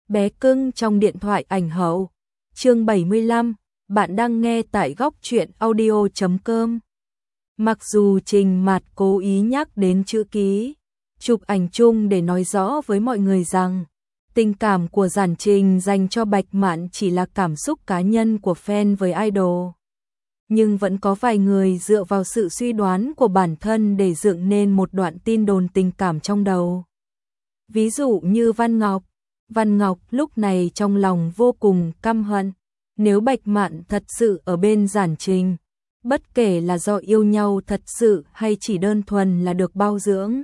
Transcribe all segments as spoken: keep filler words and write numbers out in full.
Bé cưng trong điện thoại ảnh hậu. Chương bảy mươi lăm, bạn đang nghe tại góc truyện audio chấm com. Mặc dù Trình Mạt cố ý nhắc đến chữ ký, chụp ảnh chung để nói rõ với mọi người rằng tình cảm của Giản Trình dành cho Bạch Mạn chỉ là cảm xúc cá nhân của fan với idol. Nhưng vẫn có vài người dựa vào sự suy đoán của bản thân để dựng nên một đoạn tin đồn tình cảm trong đầu. Ví dụ như Văn Ngọc. Văn Ngọc lúc này trong lòng vô cùng căm hận. Nếu Bạch Mạn thật sự ở bên Giản Trình, bất kể là do yêu nhau thật sự hay chỉ đơn thuần là được bao dưỡng,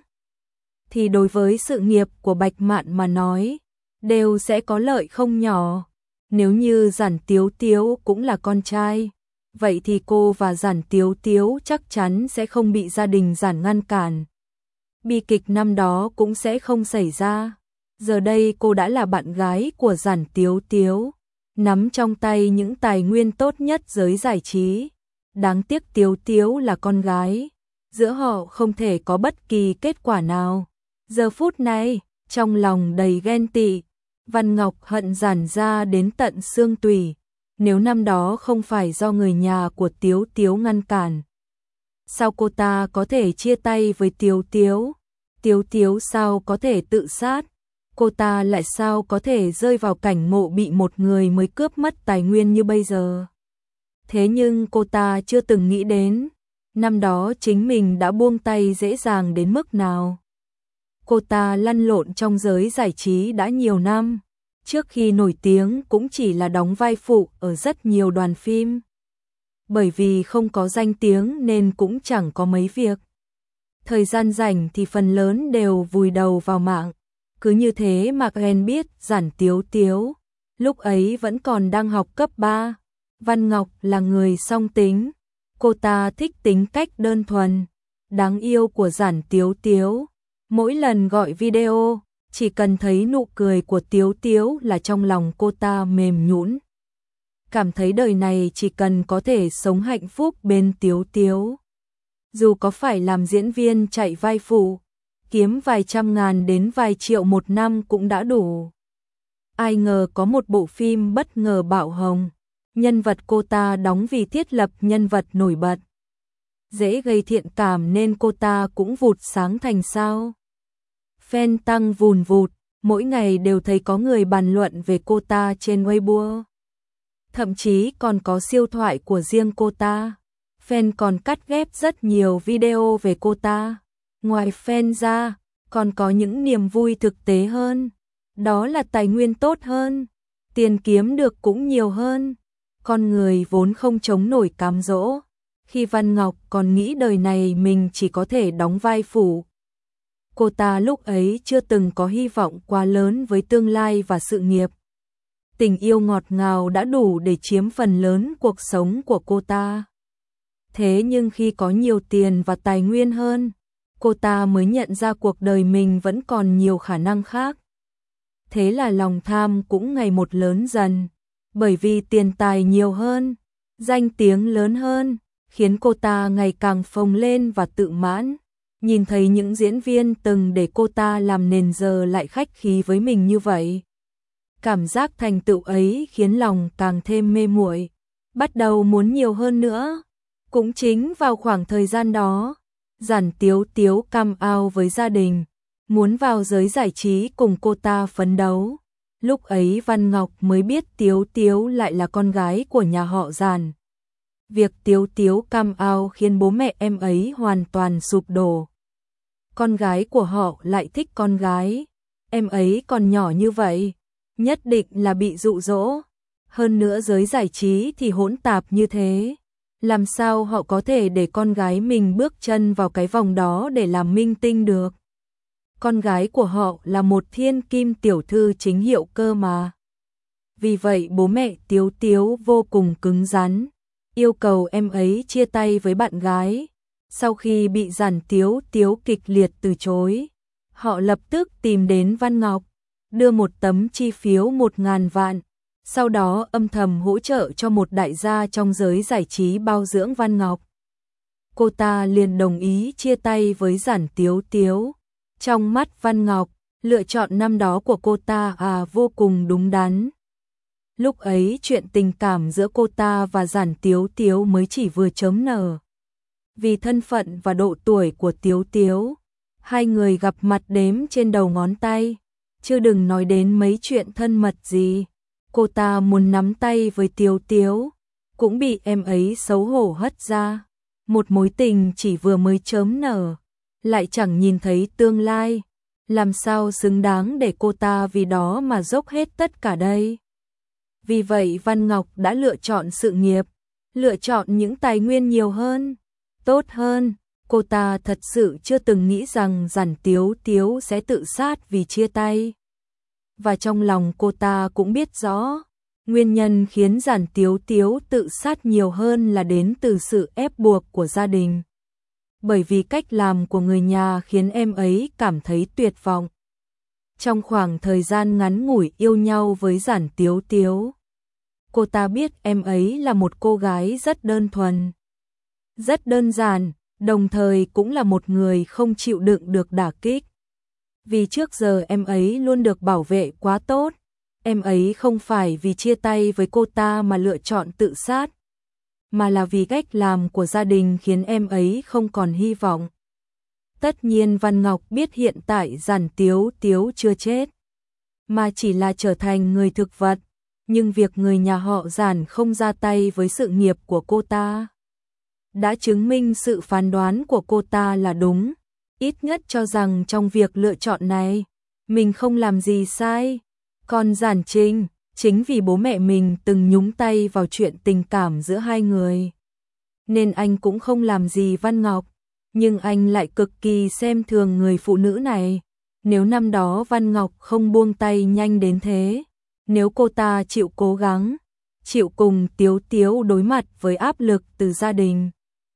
thì đối với sự nghiệp của Bạch Mạn mà nói, đều sẽ có lợi không nhỏ. Nếu như Giản Tiếu Tiếu cũng là con trai, vậy thì cô và Giản Tiếu Tiếu chắc chắn sẽ không bị gia đình Giản ngăn cản. Bi kịch năm đó cũng sẽ không xảy ra. Giờ đây cô đã là bạn gái của Giản Tiếu Tiếu, nắm trong tay những tài nguyên tốt nhất giới giải trí. Đáng tiếc Tiếu Tiếu là con gái, giữa họ không thể có bất kỳ kết quả nào. Giờ phút này, trong lòng đầy ghen tị, Văn Ngọc hận Giản ra đến tận xương tủy. Nếu năm đó không phải do người nhà của Tiếu Tiếu ngăn cản, sao cô ta có thể chia tay với Tiếu Tiếu? Tiếu Tiếu sao có thể tự sát? Cô ta lại sao có thể rơi vào cảnh ngộ bị một người mới cướp mất tài nguyên như bây giờ? Thế nhưng cô ta chưa từng nghĩ đến, năm đó chính mình đã buông tay dễ dàng đến mức nào. Cô ta lăn lộn trong giới giải trí đã nhiều năm, trước khi nổi tiếng cũng chỉ là đóng vai phụ ở rất nhiều đoàn phim. Bởi vì không có danh tiếng nên cũng chẳng có mấy việc. Thời gian rảnh thì phần lớn đều vùi đầu vào mạng. Cứ như thế mà Ghen biết Giản Tiếu Tiếu lúc ấy vẫn còn đang học cấp ba. Văn Ngọc là người song tính, cô ta thích tính cách đơn thuần, đáng yêu của Giản Tiếu Tiếu. Mỗi lần gọi video, chỉ cần thấy nụ cười của Tiếu Tiếu là trong lòng cô ta mềm nhũn. Cảm thấy đời này chỉ cần có thể sống hạnh phúc bên Tiếu Tiếu. Dù có phải làm diễn viên chạy vai phụ, kiếm vài trăm ngàn đến vài triệu một năm cũng đã đủ. Ai ngờ có một bộ phim bất ngờ bạo hồng, nhân vật cô ta đóng vì thiết lập nhân vật nổi bật, dễ gây thiện cảm nên cô ta cũng vụt sáng thành sao. Fan tăng vùn vụt, mỗi ngày đều thấy có người bàn luận về cô ta trên Weibo. Thậm chí còn có siêu thoại của riêng cô ta. Fan còn cắt ghép rất nhiều video về cô ta. Ngoài fan ra, còn có những niềm vui thực tế hơn. Đó là tài nguyên tốt hơn, tiền kiếm được cũng nhiều hơn. Con người vốn không chống nổi cám dỗ. Khi Văn Ngọc còn nghĩ đời này mình chỉ có thể đóng vai phụ, cô ta lúc ấy chưa từng có hy vọng quá lớn với tương lai và sự nghiệp. Tình yêu ngọt ngào đã đủ để chiếm phần lớn cuộc sống của cô ta. Thế nhưng khi có nhiều tiền và tài nguyên hơn, cô ta mới nhận ra cuộc đời mình vẫn còn nhiều khả năng khác. Thế là lòng tham cũng ngày một lớn dần, bởi vì tiền tài nhiều hơn, danh tiếng lớn hơn, khiến cô ta ngày càng phồng lên và tự mãn. Nhìn thấy những diễn viên từng để cô ta làm nền giờ lại khách khí với mình như vậy. Cảm giác thành tựu ấy khiến lòng càng thêm mê muội, bắt đầu muốn nhiều hơn nữa. Cũng chính vào khoảng thời gian đó, Giản Tiếu Tiếu cam ao với gia đình, muốn vào giới giải trí cùng cô ta phấn đấu. Lúc ấy Văn Ngọc mới biết Tiếu Tiếu lại là con gái của nhà họ Giản. Việc Tiếu Tiếu cam ao khiến bố mẹ em ấy hoàn toàn sụp đổ. Con gái của họ lại thích con gái, em ấy còn nhỏ như vậy, nhất định là bị dụ dỗ. Hơn nữa giới giải trí thì hỗn tạp như thế, làm sao họ có thể để con gái mình bước chân vào cái vòng đó để làm minh tinh được. Con gái của họ là một thiên kim tiểu thư chính hiệu cơ mà. Vì vậy bố mẹ Tiếu Tiếu vô cùng cứng rắn, yêu cầu em ấy chia tay với bạn gái. Sau khi bị Giản Tiếu Tiếu kịch liệt từ chối, họ lập tức tìm đến Văn Ngọc, đưa một tấm chi phiếu một ngàn vạn, sau đó âm thầm hỗ trợ cho một đại gia trong giới giải trí bao dưỡng Văn Ngọc. Cô ta liền đồng ý chia tay với Giản Tiếu Tiếu. Trong mắt Văn Ngọc, Lựa chọn năm đó của cô ta à vô cùng đúng đắn. Lúc ấy chuyện tình cảm giữa cô ta và Giản Tiếu Tiếu mới chỉ vừa chớm nở. Vì thân phận và độ tuổi của Tiếu Tiếu, hai người gặp mặt đếm trên đầu ngón tay, chứ đừng nói đến mấy chuyện thân mật gì. Cô ta muốn nắm tay với Tiếu Tiếu, cũng bị em ấy xấu hổ hất ra. Một mối tình chỉ vừa mới chớm nở, lại chẳng nhìn thấy tương lai, làm sao xứng đáng để cô ta vì đó mà dốc hết tất cả đây. Vì vậy Văn Ngọc đã lựa chọn sự nghiệp, lựa chọn những tài nguyên nhiều hơn, tốt hơn. Cô ta thật sự chưa từng nghĩ rằng Giản Tiếu Tiếu sẽ tự sát vì chia tay. Và trong lòng cô ta cũng biết rõ, nguyên nhân khiến Giản Tiếu Tiếu tự sát nhiều hơn là đến từ sự ép buộc của gia đình. Bởi vì cách làm của người nhà khiến em ấy cảm thấy tuyệt vọng. Trong khoảng thời gian ngắn ngủi yêu nhau với Giản Tiếu Tiếu, cô ta biết em ấy là một cô gái rất đơn thuần, rất đơn giản, đồng thời cũng là một người không chịu đựng được đả kích. Vì trước giờ em ấy luôn được bảo vệ quá tốt, em ấy không phải vì chia tay với cô ta mà lựa chọn tự sát, mà là vì cách làm của gia đình khiến em ấy không còn hy vọng. Tất nhiên Văn Ngọc biết hiện tại Giản Tiếu Tiếu chưa chết, mà chỉ là trở thành người thực vật, nhưng việc người nhà họ Giản không ra tay với sự nghiệp của cô ta đã chứng minh sự phán đoán của cô ta là đúng, ít nhất cho rằng trong việc lựa chọn này, mình không làm gì sai. Còn Giản Trinh, chính vì bố mẹ mình từng nhúng tay vào chuyện tình cảm giữa hai người, nên anh cũng không làm gì Văn Ngọc, nhưng anh lại cực kỳ xem thường người phụ nữ này. Nếu năm đó Văn Ngọc không buông tay nhanh đến thế, nếu cô ta chịu cố gắng, chịu cùng Tiếu Tiếu đối mặt với áp lực từ gia đình,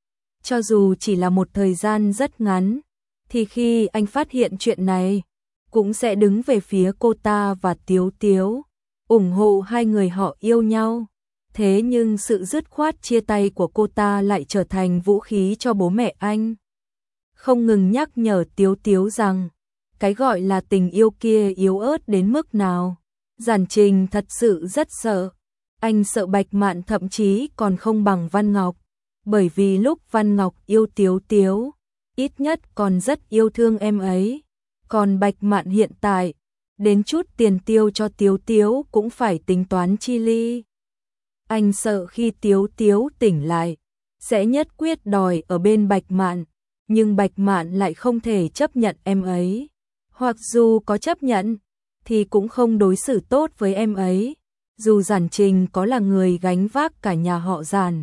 cho dù chỉ là một thời gian rất ngắn, thì khi anh phát hiện chuyện này, cũng sẽ đứng về phía cô ta và Tiếu Tiếu, ủng hộ hai người họ yêu nhau. Thế nhưng sự dứt khoát chia tay của cô ta lại trở thành vũ khí cho bố mẹ anh, không ngừng nhắc nhở Tiếu Tiếu rằng cái gọi là tình yêu kia yếu ớt đến mức nào. Giản Trình thật sự rất sợ, anh sợ Bạch Mạn thậm chí còn không bằng Văn Ngọc, bởi vì lúc Văn Ngọc yêu Tiếu Tiếu, ít nhất còn rất yêu thương em ấy, còn Bạch Mạn hiện tại, đến chút tiền tiêu cho Tiếu Tiếu cũng phải tính toán chi ly. Anh sợ khi Tiếu Tiếu tỉnh lại, sẽ nhất quyết đòi ở bên Bạch Mạn, nhưng Bạch Mạn lại không thể chấp nhận em ấy, hoặc dù có chấp nhận, thì cũng không đối xử tốt với em ấy, dù Giản Trình có là người gánh vác cả nhà họ Giản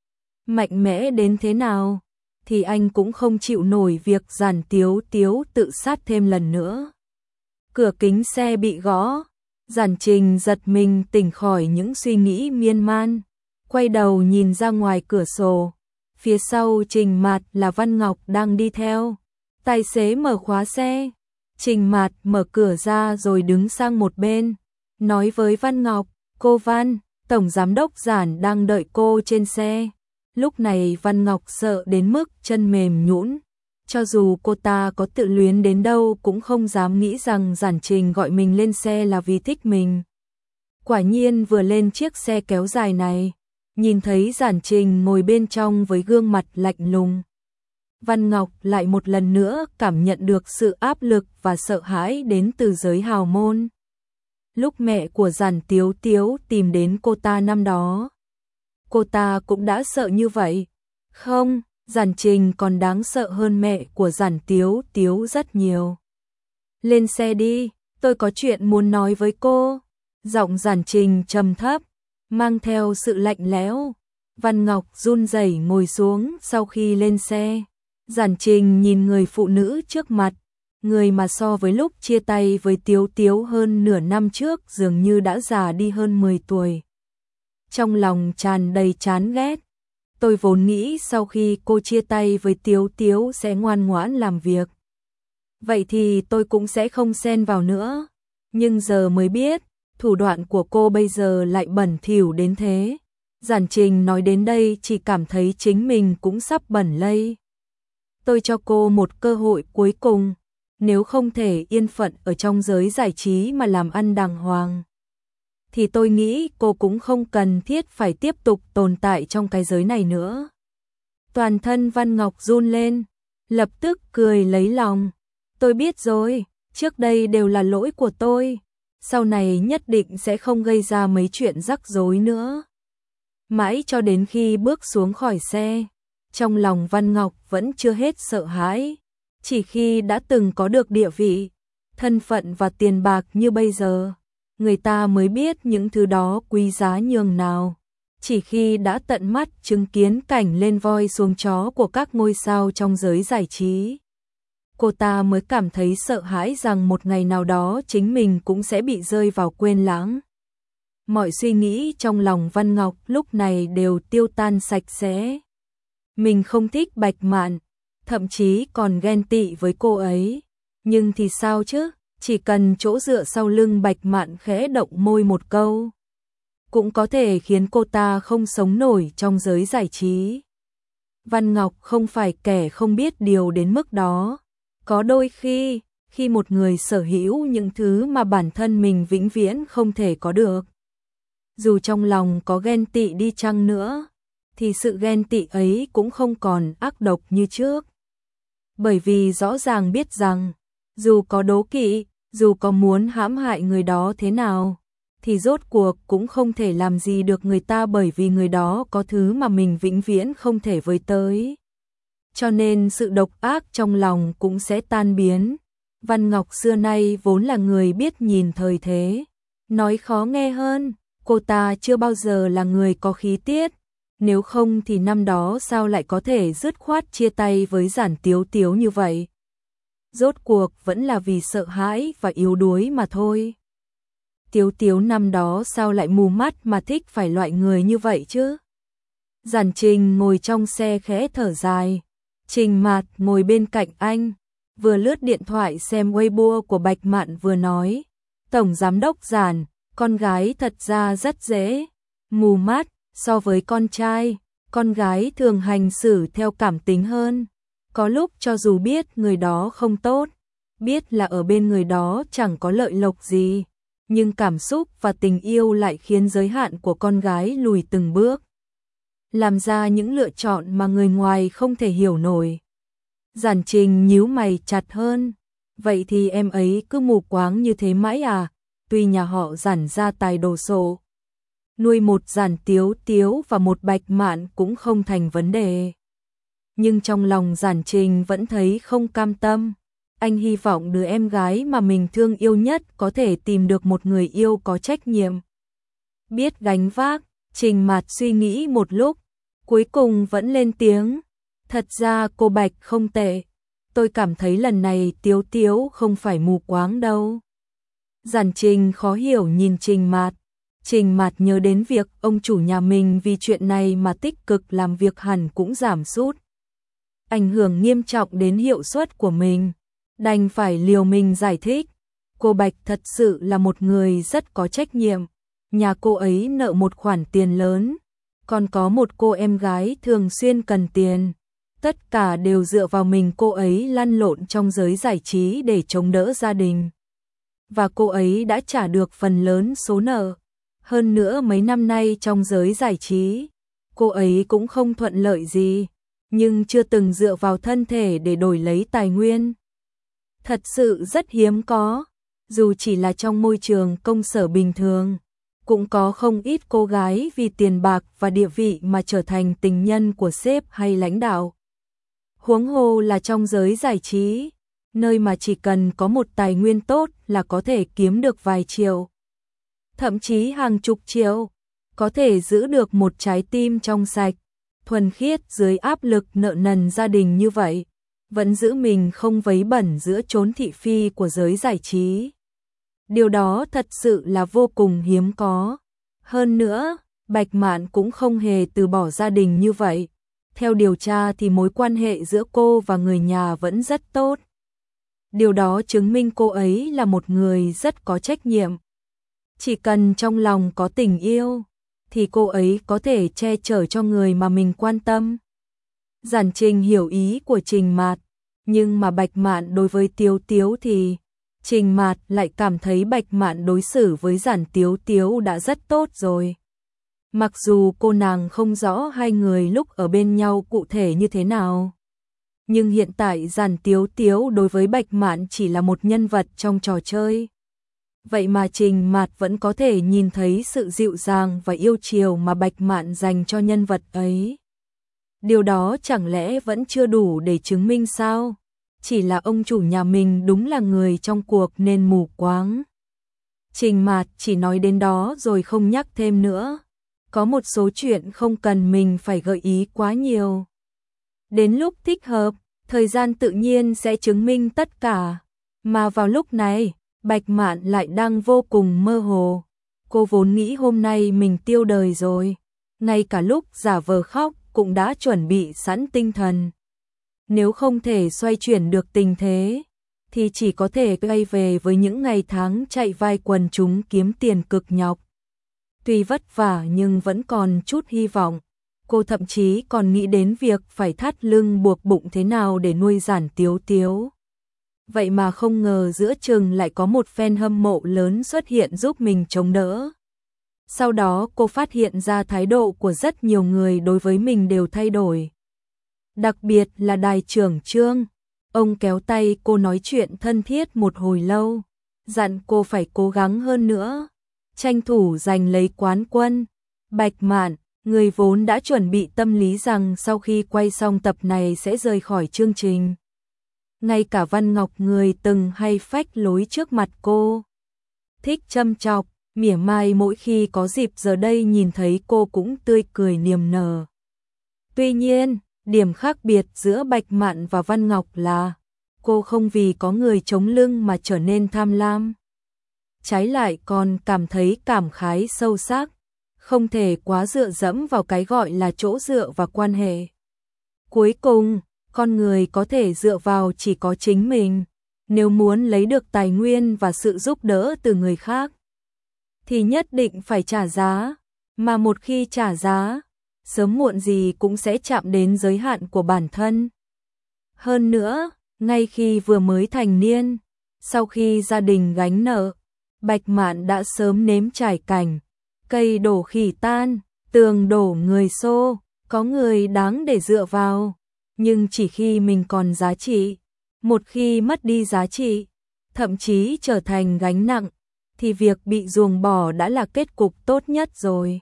mạnh mẽ đến thế nào, thì anh cũng không chịu nổi việc Giản Tiếu Tiếu tự sát thêm lần nữa. Cửa kính xe bị gõ, Giản Trình giật mình tỉnh khỏi những suy nghĩ miên man, quay đầu nhìn ra ngoài cửa sổ, phía sau Trình Mạt là Văn Ngọc đang đi theo. Tài xế mở khóa xe, Trình Mạt mở cửa ra rồi đứng sang một bên, nói với Văn Ngọc, cô Văn, Tổng Giám đốc Giản đang đợi cô trên xe. Lúc này Văn Ngọc sợ đến mức chân mềm nhũn, cho dù cô ta có tự luyến đến đâu cũng không dám nghĩ rằng Giản Trình gọi mình lên xe là vì thích mình. Quả nhiên vừa lên chiếc xe kéo dài này, nhìn thấy Giản Trình ngồi bên trong với gương mặt lạnh lùng, Văn Ngọc lại một lần nữa cảm nhận được sự áp lực và sợ hãi đến từ giới hào môn. Lúc mẹ của Giản Tiếu Tiếu tìm đến cô ta năm đó, cô ta cũng đã sợ như vậy. Không, Giản Trình còn đáng sợ hơn mẹ của Giản Tiếu Tiếu rất nhiều. Lên xe đi, tôi có chuyện muốn nói với cô. Giọng Giản Trình trầm thấp, mang theo sự lạnh lẽo. Văn Ngọc run rẩy ngồi xuống sau khi lên xe. Giản Trình nhìn người phụ nữ trước mặt, người mà so với lúc chia tay với Tiếu Tiếu hơn nửa năm trước dường như đã già đi hơn mười tuổi. Trong lòng tràn đầy chán ghét. Tôi vốn nghĩ sau khi cô chia tay với Tiếu Tiếu sẽ ngoan ngoãn làm việc, vậy thì tôi cũng sẽ không xen vào nữa. Nhưng giờ mới biết, thủ đoạn của cô bây giờ lại bẩn thỉu đến thế. Giản Trình nói đến đây chỉ cảm thấy chính mình cũng sắp bẩn lây. Tôi cho cô một cơ hội cuối cùng. nếu không thể yên phận ở trong giới giải trí mà làm ăn đàng hoàng, thì tôi nghĩ cô cũng không cần thiết phải tiếp tục tồn tại trong cái giới này nữa. Toàn thân Văn Ngọc run lên, lập tức cười lấy lòng. Tôi biết rồi, trước đây đều là lỗi của tôi, sau này nhất định sẽ không gây ra mấy chuyện rắc rối nữa. Mãi cho đến khi bước xuống khỏi xe, trong lòng Văn Ngọc vẫn chưa hết sợ hãi. Chỉ khi đã từng có được địa vị, thân phận và tiền bạc như bây giờ, người ta mới biết những thứ đó quý giá nhường nào. Chỉ khi đã tận mắt chứng kiến cảnh lên voi xuống chó của các ngôi sao trong giới giải trí, cô ta mới cảm thấy sợ hãi rằng một ngày nào đó chính mình cũng sẽ bị rơi vào quên lãng. Mọi suy nghĩ trong lòng Văn Ngọc lúc này đều tiêu tan sạch sẽ. Mình không thích Bạch Mạn, thậm chí còn ghen tị với cô ấy. Nhưng thì sao chứ, chỉ cần chỗ dựa sau lưng Bạch Mạn khẽ động môi một câu, cũng có thể khiến cô ta không sống nổi trong giới giải trí. Văn Ngọc không phải kẻ không biết điều đến mức đó. Có đôi khi, khi một người sở hữu những thứ mà bản thân mình vĩnh viễn không thể có được, dù trong lòng có ghen tị đi chăng nữa, thì sự ghen tị ấy cũng không còn ác độc như trước. Bởi vì rõ ràng biết rằng, dù có đố kỵ, dù có muốn hãm hại người đó thế nào, thì rốt cuộc cũng không thể làm gì được người ta, bởi vì người đó có thứ mà mình vĩnh viễn không thể với tới. Cho nên sự độc ác trong lòng cũng sẽ tan biến. Văn Ngọc xưa nay vốn là người biết nhìn thời thế. Nói khó nghe hơn, cô ta chưa bao giờ là người có khí tiết. Nếu không thì năm đó sao lại có thể dứt khoát chia tay với Giản Tiếu Tiếu như vậy. Rốt cuộc vẫn là vì sợ hãi và yếu đuối mà thôi. Tiếu Tiếu năm đó sao lại mù mắt mà thích phải loại người như vậy chứ? Giản Trình ngồi trong xe khẽ thở dài. Trình Mạt ngồi bên cạnh anh, vừa lướt điện thoại xem Weibo của Bạch Mạn vừa nói. Tổng giám đốc Giản, con gái thật ra rất dễ mù mắt, so với con trai, con gái thường hành xử theo cảm tính hơn. Có lúc cho dù biết người đó không tốt, biết là ở bên người đó chẳng có lợi lộc gì, nhưng cảm xúc và tình yêu lại khiến giới hạn của con gái lùi từng bước, làm ra những lựa chọn mà người ngoài không thể hiểu nổi. Giản Trình nhíu mày chặt hơn. Vậy thì em ấy cứ mù quáng như thế mãi à? Tuy nhà họ Giản gia tài đồ sộ, nuôi một Giản Tiếu Tiếu và một Bạch Mạn cũng không thành vấn đề. Nhưng trong lòng Giản Trình vẫn thấy không cam tâm. Anh hy vọng đứa em gái mà mình thương yêu nhất có thể tìm được một người yêu có trách nhiệm, biết gánh vác. Trình Mạt suy nghĩ một lúc, cuối cùng vẫn lên tiếng. Thật ra cô Bạch không tệ. Tôi cảm thấy lần này Tiếu Tiếu không phải mù quáng đâu. Giản Trình khó hiểu nhìn Trình Mạt. Trình Mạt nhớ đến việc ông chủ nhà mình vì chuyện này mà tích cực làm việc hẳn cũng giảm sút, ảnh hưởng nghiêm trọng đến hiệu suất của mình. Đành phải liều mình giải thích. Cô Bạch thật sự là một người rất có trách nhiệm. Nhà cô ấy nợ một khoản tiền lớn, còn có một cô em gái thường xuyên cần tiền. Tất cả đều dựa vào mình cô ấy lăn lộn trong giới giải trí để chống đỡ gia đình. Và cô ấy đã trả được phần lớn số nợ. Hơn nữa mấy năm nay trong giới giải trí, cô ấy cũng không thuận lợi gì, nhưng chưa từng dựa vào thân thể để đổi lấy tài nguyên. Thật sự rất hiếm có, dù chỉ là trong môi trường công sở bình thường, cũng có không ít cô gái vì tiền bạc và địa vị mà trở thành tình nhân của sếp hay lãnh đạo. Huống hồ là trong giới giải trí, nơi mà chỉ cần có một tài nguyên tốt là có thể kiếm được vài triệu, thậm chí hàng chục triệu, có thể giữ được một trái tim trong sạch, thuần khiết dưới áp lực nợ nần gia đình như vậy, vẫn giữ mình không vấy bẩn giữa chốn thị phi của giới giải trí. Điều đó thật sự là vô cùng hiếm có. Hơn nữa, Bạch Mạn cũng không hề từ bỏ gia đình như vậy. Theo điều tra thì mối quan hệ giữa cô và người nhà vẫn rất tốt. Điều đó chứng minh cô ấy là một người rất có trách nhiệm. Chỉ cần trong lòng có tình yêu, thì cô ấy có thể che chở cho người mà mình quan tâm. Giản Trình hiểu ý của Trình Mạt, Nhưng mà Bạch Mạn đối với Tiếu Tiếu thì Trình Mạt lại cảm thấy Bạch Mạn đối xử với Giản Tiếu Tiếu đã rất tốt rồi. Mặc dù cô nàng không rõ hai người lúc ở bên nhau cụ thể như thế nào. Nhưng hiện tại Giản Tiếu Tiếu đối với Bạch Mạn chỉ là một nhân vật trong trò chơi. Vậy mà Trình Mạt vẫn có thể nhìn thấy sự dịu dàng và yêu chiều mà Bạch Mạn dành cho nhân vật ấy. Điều đó chẳng lẽ vẫn chưa đủ để chứng minh sao? Chỉ là ông chủ nhà mình đúng là người trong cuộc nên mù quáng. Trình Mạt chỉ nói đến đó rồi không nhắc thêm nữa. Có một số chuyện không cần mình phải gợi ý quá nhiều. Đến lúc thích hợp, thời gian tự nhiên sẽ chứng minh tất cả. Mà vào lúc này, Bạch Mạn lại đang vô cùng mơ hồ. Cô vốn nghĩ hôm nay mình tiêu đời rồi. Ngay cả lúc giả vờ khóc cũng đã chuẩn bị sẵn tinh thần. Nếu không thể xoay chuyển được tình thế, thì chỉ có thể quay về với những ngày tháng chạy vai quần chúng kiếm tiền cực nhọc. Tuy vất vả nhưng vẫn còn chút hy vọng. Cô thậm chí còn nghĩ đến việc phải thắt lưng buộc bụng thế nào để nuôi Giản Tiếu Tiếu. Vậy mà không ngờ giữa chừng lại có một fan hâm mộ lớn xuất hiện giúp mình chống đỡ. Sau đó cô phát hiện ra thái độ của rất nhiều người đối với mình đều thay đổi. Đặc biệt là đài trưởng Trương. Ông kéo tay cô nói chuyện thân thiết một hồi lâu, dặn cô phải cố gắng hơn nữa, tranh thủ giành lấy quán quân. Bạch Mạn, người vốn đã chuẩn bị tâm lý rằng sau khi quay xong tập này sẽ rời khỏi chương trình. Ngay cả Văn Ngọc, người từng hay phách lối trước mặt cô, thích châm chọc, mỉa mai mỗi khi có dịp, giờ đây nhìn thấy cô cũng tươi cười niềm nở. Tuy nhiên, điểm khác biệt giữa Bạch Mạn và Văn Ngọc là cô không vì có người chống lưng mà trở nên tham lam. Trái lại còn cảm thấy cảm khái sâu sắc, không thể quá dựa dẫm vào cái gọi là chỗ dựa và quan hệ. Cuối cùng, con người có thể dựa vào chỉ có chính mình. Nếu muốn lấy được tài nguyên và sự giúp đỡ từ người khác, thì nhất định phải trả giá. Mà một khi trả giá, sớm muộn gì cũng sẽ chạm đến giới hạn của bản thân. Hơn nữa, ngay khi vừa mới thành niên, sau khi gia đình gánh nợ, Bạch Mạn đã sớm nếm trải cảnh cây đổ khỉ tan, tường đổ người xô, có người đáng để dựa vào, nhưng chỉ khi mình còn giá trị. Một khi mất đi giá trị, thậm chí trở thành gánh nặng, thì việc bị ruồng bỏ đã là kết cục tốt nhất rồi.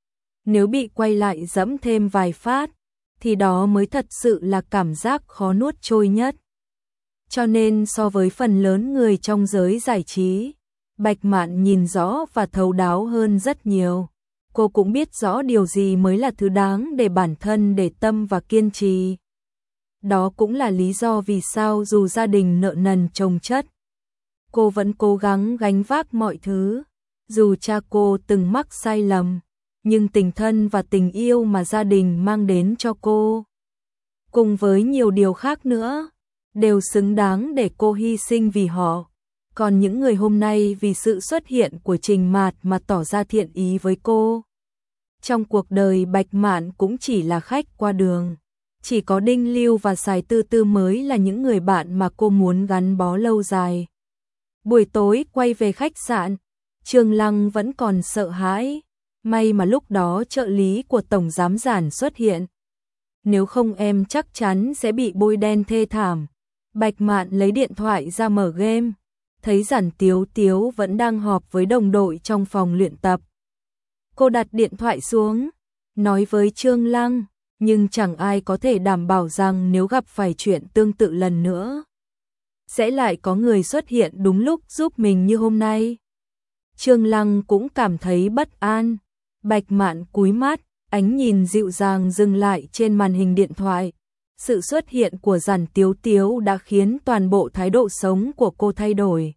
Nếu bị quay lại dẫm thêm vài phát, thì đó mới thật sự là cảm giác khó nuốt trôi nhất. Cho nên so với phần lớn người trong giới giải trí, Bạch Mạn nhìn rõ và thấu đáo hơn rất nhiều. Cô cũng biết rõ điều gì mới là thứ đáng để bản thân để tâm và kiên trì. Đó cũng là lý do vì sao dù gia đình nợ nần chồng chất, cô vẫn cố gắng gánh vác mọi thứ. Dù cha cô từng mắc sai lầm, nhưng tình thân và tình yêu mà gia đình mang đến cho cô, cùng với nhiều điều khác nữa, đều xứng đáng để cô hy sinh vì họ. Còn những người hôm nay vì sự xuất hiện của Trình Mạt mà tỏ ra thiện ý với cô, trong cuộc đời Bạch Mạn cũng chỉ là khách qua đường. Chỉ có Đinh Lưu và Sài Tư Tư mới là những người bạn mà cô muốn gắn bó lâu dài. Buổi tối quay về khách sạn, Trương Lăng vẫn còn sợ hãi. May mà lúc đó trợ lý của Tổng Giám Giản xuất hiện. Nếu không em chắc chắn sẽ bị bôi đen thê thảm. Bạch Mạn lấy điện thoại ra mở game, thấy Giản Tiếu Tiếu vẫn đang họp với đồng đội trong phòng luyện tập. Cô đặt điện thoại xuống, nói với Trương Lăng, nhưng chẳng ai có thể đảm bảo rằng nếu gặp phải chuyện tương tự lần nữa, sẽ lại có người xuất hiện đúng lúc giúp mình như hôm nay. Trương Lăng cũng cảm thấy bất an. Bạch Mạn cúi mắt, ánh nhìn dịu dàng dừng lại trên màn hình điện thoại. Sự xuất hiện của Giản Tiếu Tiếu đã khiến toàn bộ thái độ sống của cô thay đổi.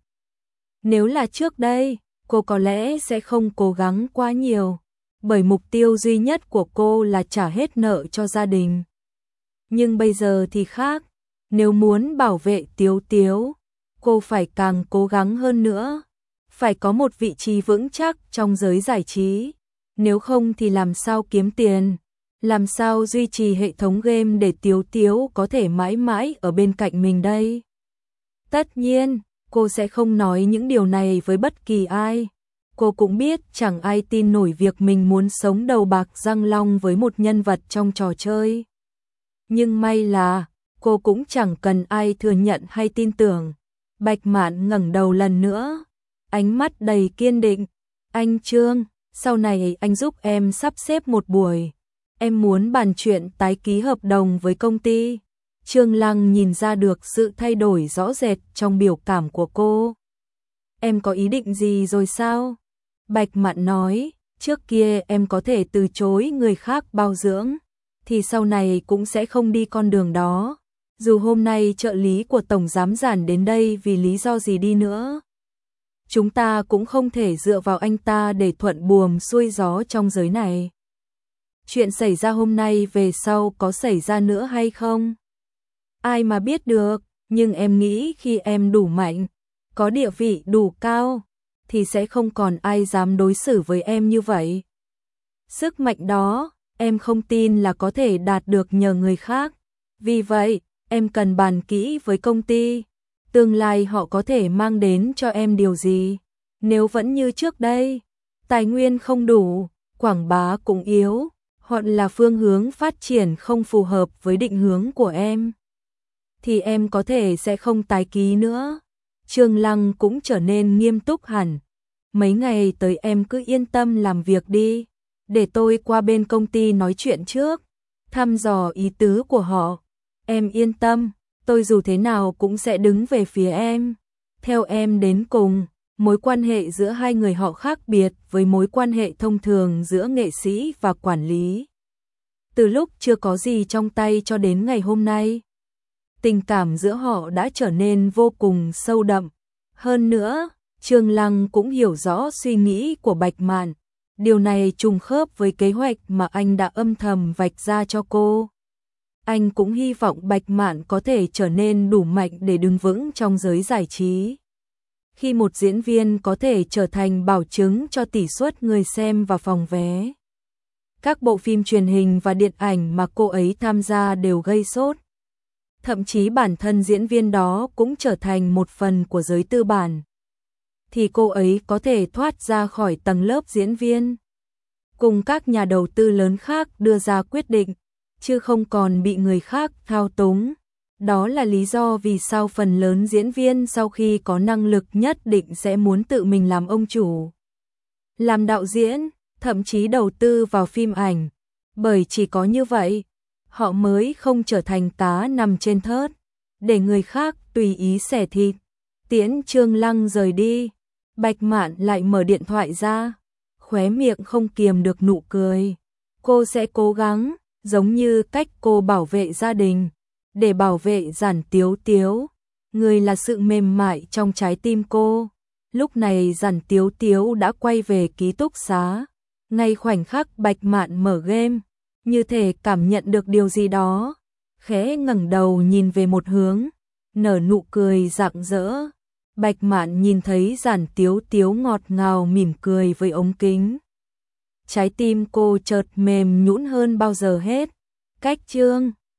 Nếu là trước đây, cô có lẽ sẽ không cố gắng quá nhiều, bởi mục tiêu duy nhất của cô là trả hết nợ cho gia đình. Nhưng bây giờ thì khác, nếu muốn bảo vệ Tiếu Tiếu, cô phải càng cố gắng hơn nữa, phải có một vị trí vững chắc trong giới giải trí, nếu không thì làm sao kiếm tiền, Làm sao duy trì hệ thống game để Tiếu Tiếu có thể mãi mãi ở bên cạnh mình đây? Tất nhiên, cô sẽ không nói những điều này với bất kỳ ai. Cô cũng biết chẳng ai tin nổi việc mình muốn sống đầu bạc răng long với một nhân vật trong trò chơi. Nhưng may là, cô cũng chẳng cần ai thừa nhận hay tin tưởng. Bạch Mạn ngẩng đầu lần nữa, ánh mắt đầy kiên định. Anh Trương, sau này anh giúp em sắp xếp một buổi. Em muốn bàn chuyện tái ký hợp đồng với công ty. Trương Lăng nhìn ra được sự thay đổi rõ rệt trong biểu cảm của cô. Em có ý định gì rồi sao? Bạch Mạn nói, trước kia em có thể từ chối người khác bao dưỡng, thì sau này cũng sẽ không đi con đường đó. Dù hôm nay trợ lý của Tổng Giám Giản đến đây vì lý do gì đi nữa, chúng ta cũng không thể dựa vào anh ta để thuận buồm xuôi gió trong giới này. Chuyện xảy ra hôm nay về sau có xảy ra nữa hay không? Ai mà biết được, nhưng em nghĩ khi em đủ mạnh, có địa vị đủ cao, thì sẽ không còn ai dám đối xử với em như vậy. Sức mạnh đó, em không tin là có thể đạt được nhờ người khác. Vì vậy, em cần bàn kỹ với công ty, tương lai họ có thể mang đến cho em điều gì. Nếu vẫn như trước đây, tài nguyên không đủ, quảng bá cũng yếu, hoặc là phương hướng phát triển không phù hợp với định hướng của em, thì em có thể sẽ không tái ký nữa. Trương Lăng cũng trở nên nghiêm túc hẳn. Mấy ngày tới em cứ yên tâm làm việc đi, để tôi qua bên công ty nói chuyện trước, thăm dò ý tứ của họ. Em yên tâm, tôi dù thế nào cũng sẽ đứng về phía em. Theo em đến cùng, mối quan hệ giữa hai người họ khác biệt với mối quan hệ thông thường giữa nghệ sĩ và quản lý. Từ lúc chưa có gì trong tay cho đến ngày hôm nay, tình cảm giữa họ đã trở nên vô cùng sâu đậm. Hơn nữa, Trương Lăng cũng hiểu rõ suy nghĩ của Bạch Mạn. Điều này trùng khớp với kế hoạch mà anh đã âm thầm vạch ra cho cô. Anh cũng hy vọng Bạch Mạn có thể trở nên đủ mạnh để đứng vững trong giới giải trí. Khi một diễn viên có thể trở thành bảo chứng cho tỷ suất người xem và phòng vé. Các bộ phim truyền hình và điện ảnh mà cô ấy tham gia đều gây sốt. Thậm chí bản thân diễn viên đó cũng trở thành một phần của giới tư bản. Thì cô ấy có thể thoát ra khỏi tầng lớp diễn viên, cùng các nhà đầu tư lớn khác đưa ra quyết định, chứ không còn bị người khác thao túng. Đó là lý do vì sao phần lớn diễn viên sau khi có năng lực nhất định sẽ muốn tự mình làm ông chủ, làm đạo diễn, thậm chí đầu tư vào phim ảnh. Bởi chỉ có như vậy, họ mới không trở thành cá nằm trên thớt, để người khác tùy ý xẻ thịt. Tiễn Trương Lăng rời đi, Bạch Mạn lại mở điện thoại ra, khóe miệng không kiềm được nụ cười. Cô sẽ cố gắng, giống như cách cô bảo vệ gia đình, để bảo vệ Giản Tiếu Tiếu. Người là sự mềm mại trong trái tim cô. Lúc này Giản Tiếu Tiếu đã quay về ký túc xá. Ngay khoảnh khắc Bạch Mạn mở game, như thể cảm nhận được điều gì đó, khẽ ngẩng đầu nhìn về một hướng, nở nụ cười rạng rỡ. Bạch Mạn nhìn thấy Giản Tiếu Tiếu ngọt ngào mỉm cười với ống kính. Trái tim cô chợt mềm nhũn hơn bao giờ hết. Cách Trương